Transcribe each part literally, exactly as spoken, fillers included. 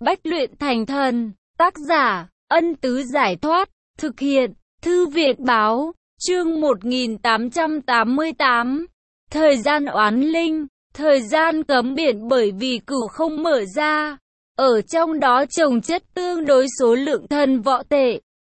Bách luyện thành thần. Tác giả, Ân Tứ Giải Thoát. Thực hiện, Thư Việt Báo. Chương một nghìn tám trăm tám mươi tám. Thời gian oán linh. Thời gian cấm biển bởi vì cửu không mở ra. Ở trong đó chồng chất tương đối số lượng thần võ tệ.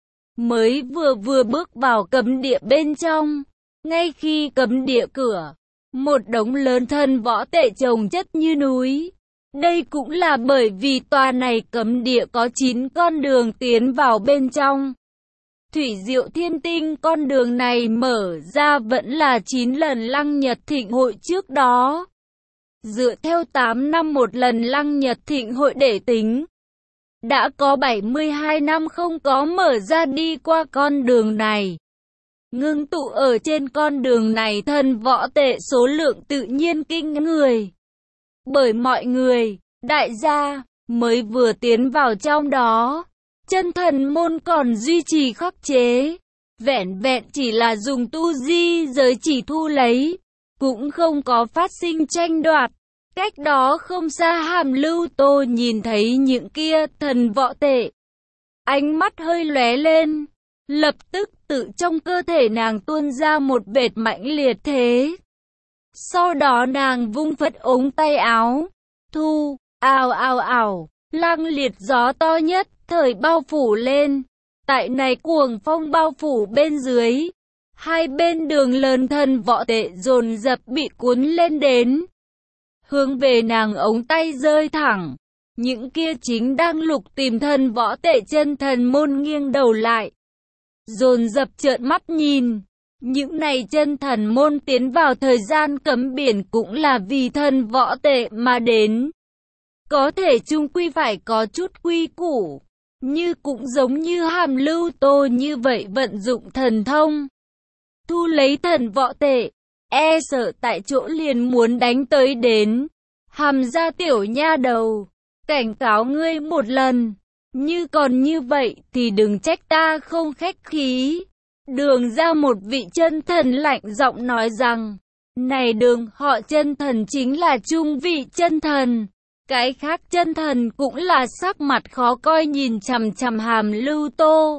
Mới vừa vừa bước vào cấm địa bên trong. Ngay khi cấm địa cửa, một đống lớn thần võ tệ chồng chất như núi. Đây cũng là bởi vì tòa này cấm địa có chín con đường tiến vào bên trong. Thủy Diệu Thiên Tinh con đường này mở ra vẫn là chín lần Lăng Nhật Thịnh Hội trước đó. Dựa theo tám năm một lần Lăng Nhật Thịnh Hội để tính, đã có bảy mươi hai năm không có mở ra đi qua con đường này. Ngưng tụ ở trên con đường này thần võ tệ số lượng tự nhiên kinh người. Bởi mọi người, đại gia, mới vừa tiến vào trong đó. Chân thần môn còn duy trì khắc chế. Vẹn vẹn chỉ là dùng tu di giới chỉ thu lấy. Cũng không có phát sinh tranh đoạt. Cách đó không xa Hàm Lưu Tô nhìn thấy những kia thần võ tệ. Ánh mắt hơi lóe lên. Lập tức tự trong cơ thể nàng tuôn ra một vệt mãnh liệt thế. Sau đó nàng vung phất ống tay áo. Thu, ào ào ào, lăng liệt gió to nhất thời bao phủ lên. Tại này cuồng phong bao phủ bên dưới. Hai bên đường lớn thần võ tệ dồn dập bị cuốn lên đến. Hướng về nàng ống tay rơi thẳng. Những kia chính đang lục tìm thần võ tệ chân thần môn nghiêng đầu lại. Dồn dập trợn mắt nhìn. Những này chân thần môn tiến vào thời gian cấm biển cũng là vì thần võ tệ mà đến. Có thể chung quy phải có chút quy củ. Như cũng giống như Hàm Lưu Tô như vậy vận dụng thần thông. Thu lấy thần võ tệ. E sợ tại chỗ liền muốn đánh tới đến. Hàm gia tiểu nha đầu. Cảnh cáo ngươi một lần. Như còn như vậy thì đừng trách ta không khách khí. Đường ra một vị chân thần lạnh giọng nói rằng. Này đường họ chân thần chính là trung vị chân thần. Cái khác chân thần cũng là sắc mặt khó coi nhìn chằm chằm Hàm Lưu Tô.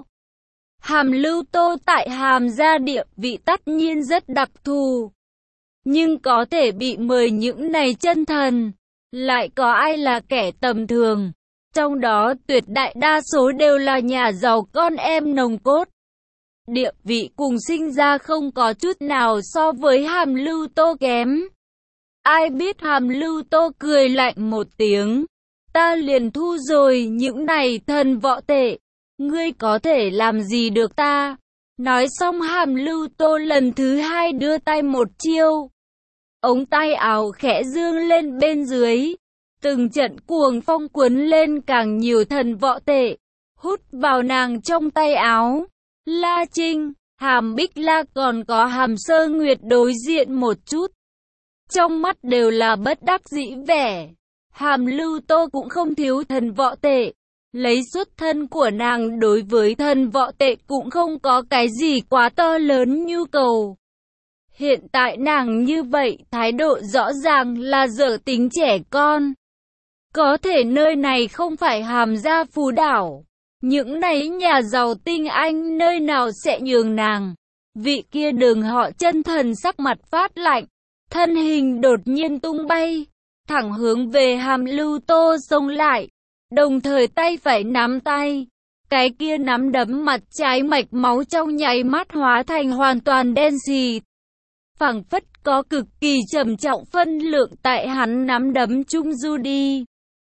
Hàm Lưu Tô tại Hàm gia địa vị tất nhiên rất đặc thù. Nhưng có thể bị mời những này chân thần. Lại có ai là kẻ tầm thường. Trong đó tuyệt đại đa số đều là nhà giàu con em nồng cốt. Địa vị cùng sinh ra không có chút nào so với Hàm Lưu Tô kém. Ai biết Hàm Lưu Tô cười lạnh một tiếng. Ta liền thu rồi những này thần võ tệ. Ngươi có thể làm gì được ta? Nói xong Hàm Lưu Tô lần thứ hai đưa tay một chiêu. Ống tay áo khẽ dương lên bên dưới. Từng trận cuồng phong cuốn lên càng nhiều thần võ tệ. Hút vào nàng trong tay áo. La Trinh, Hàm Bích La còn có Hàm Sơ Nguyệt đối diện một chút. Trong mắt đều là bất đắc dĩ vẻ. Hàm Lưu Tô cũng không thiếu thần võ tệ. Lấy xuất thân của nàng đối với thần võ tệ cũng không có cái gì quá to lớn nhu cầu. Hiện tại nàng như vậy thái độ rõ ràng là dở tính trẻ con. Có thể nơi này không phải Hàm gia phú đảo. Những này nhà giàu tinh anh nơi nào sẽ nhường nàng. Vị kia đường họ chân thần sắc mặt phát lạnh. Thân hình đột nhiên tung bay. Thẳng hướng về Hàm Lưu Tô xông lại. Đồng thời tay phải nắm tay. Cái kia nắm đấm mặt trái mạch máu trong nháy mắt hóa thành hoàn toàn đen xì. Phảng phất có cực kỳ trầm trọng phân lượng tại hắn nắm đấm trung du đi.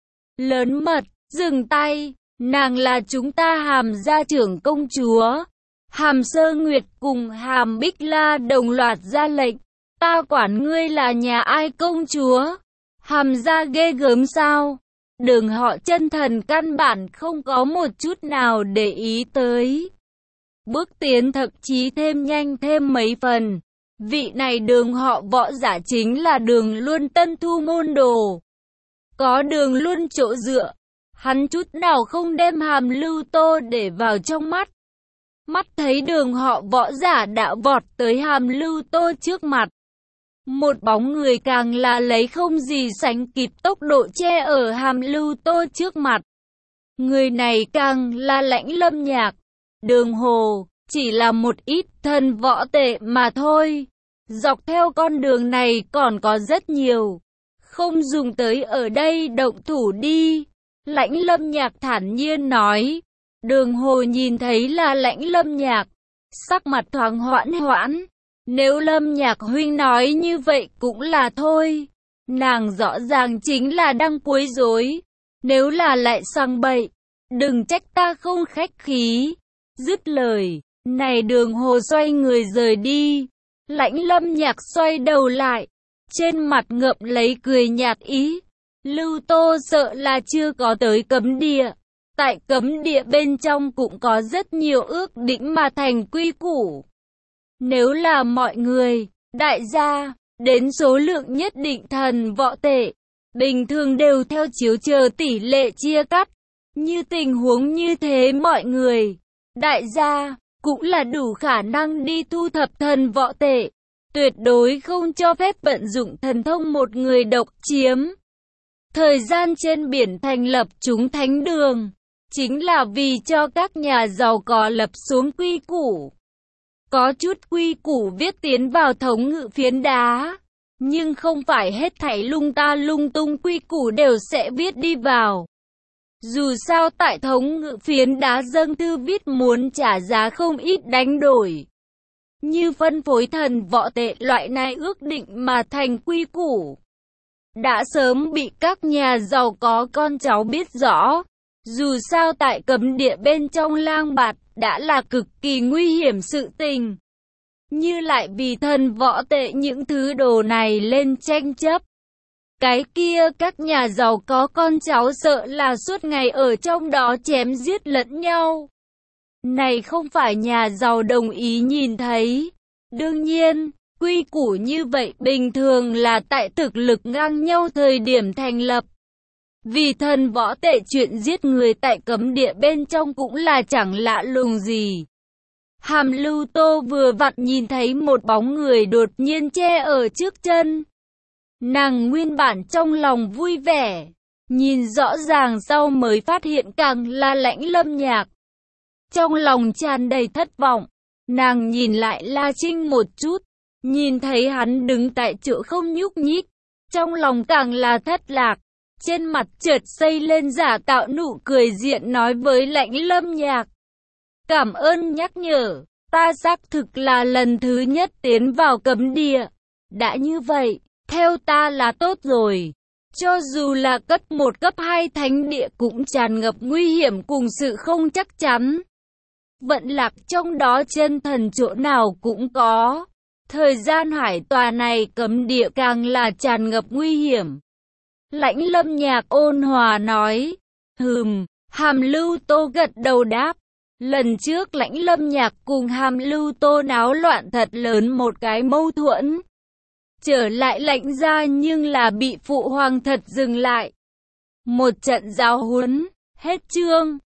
Lớn mật, dừng tay. Nàng là chúng ta Hàm gia trưởng công chúa. Hàm Sơ Nguyệt cùng Hàm Bích La đồng loạt ra lệnh. Ta quản ngươi là nhà ai công chúa? Hàm gia ghê gớm sao? Đường họ chân thần căn bản không có một chút nào để ý tới. Bước tiến thậm chí thêm nhanh thêm mấy phần. Vị này đường họ võ giả chính là Đường Luân Tân Thu môn đồ. Có Đường Luân chỗ dựa. Hắn chút nào không đem Hàm Lưu Tô để vào trong mắt. Mắt thấy đường họ võ giả đã vọt tới Hàm Lưu Tô trước mặt. Một bóng người càng là lấy không gì sánh kịp tốc độ che ở Hàm Lưu Tô trước mặt. Người này càng là Lãnh Lâm Nhạc. Đường Hồ chỉ là một ít thần võ tệ mà thôi. Dọc theo con đường này còn có rất nhiều. Không dùng tới ở đây động thủ đi. Lãnh Lâm Nhạc thản nhiên nói. Đường Hồ nhìn thấy là Lãnh Lâm Nhạc. Sắc mặt thoáng hoãn hoãn. Nếu Lâm Nhạc huynh nói như vậy cũng là thôi. Nàng rõ ràng chính là đang quấy rối. Nếu là lại sang bậy, đừng trách ta không khách khí. Dứt lời, này Đường Hồ xoay người rời đi. Lãnh Lâm Nhạc xoay đầu lại, trên mặt ngậm lấy cười nhạt ý. Lưu Tô sợ là chưa có tới cấm địa. Tại cấm địa bên trong cũng có rất nhiều ước định mà thành quy củ. Nếu là mọi người, đại gia, đến số lượng nhất định thần võ tệ, bình thường đều theo chiếu chờ tỷ lệ chia cắt. Như tình huống như thế mọi người, đại gia, cũng là đủ khả năng đi thu thập thần võ tệ. Tuyệt đối không cho phép vận dụng thần thông một người độc chiếm. Thời gian trên biển thành lập chúng thánh đường, chính là vì cho các nhà giàu có lập xuống quy củ. Có chút quy củ viết tiến vào thống ngự phiến đá, nhưng không phải hết thảy lung ta lung tung quy củ đều sẽ viết đi vào. Dù sao tại thống ngự phiến đá dâng thư viết muốn trả giá không ít đánh đổi. Như phân phối thần võ tệ loại này ước định mà thành quy củ. Đã sớm bị các nhà giàu có con cháu biết rõ. Dù sao tại cấm địa bên trong lang bạt đã là cực kỳ nguy hiểm sự tình. Như lại vì thần võ tệ những thứ đồ này lên tranh chấp. Cái kia các nhà giàu có con cháu sợ là suốt ngày ở trong đó chém giết lẫn nhau. Này không phải nhà giàu đồng ý nhìn thấy. Đương nhiên, quy củ như vậy bình thường là tại thực lực ngang nhau thời điểm thành lập. Vì thần võ tệ chuyện giết người tại cấm địa bên trong cũng là chẳng lạ lùng gì. Hàm Lưu Tô vừa vặn nhìn thấy một bóng người đột nhiên che ở trước chân. Nàng nguyên bản trong lòng vui vẻ, nhìn rõ ràng sau mới phát hiện càng là Lãnh Lâm Nhạc. Trong lòng tràn đầy thất vọng, nàng nhìn lại La Trinh một chút, nhìn thấy hắn đứng tại chỗ không nhúc nhích, trong lòng càng là thất lạc. Trên mặt chợt xây lên giả tạo nụ cười diện nói với Lãnh Lâm Nhạc. Cảm ơn nhắc nhở, ta xác thực là lần thứ nhất tiến vào cấm địa. Đã như vậy, theo ta là tốt rồi. Cho dù là cấp một cấp hai thánh địa cũng tràn ngập nguy hiểm cùng sự không chắc chắn. Vận lạc trong đó chân thần chỗ nào cũng có. Thời gian hải tòa này cấm địa càng là tràn ngập nguy hiểm. Lãnh Lâm Nhạc ôn hòa nói. Hừm, Hàm Lưu Tô gật đầu đáp. Lần trước Lãnh Lâm Nhạc cùng Hàm Lưu Tô náo loạn thật lớn một cái mâu thuẫn. Trở lại Lãnh gia nhưng là bị phụ hoàng thật dừng lại. Một trận giáo huấn, hết chương.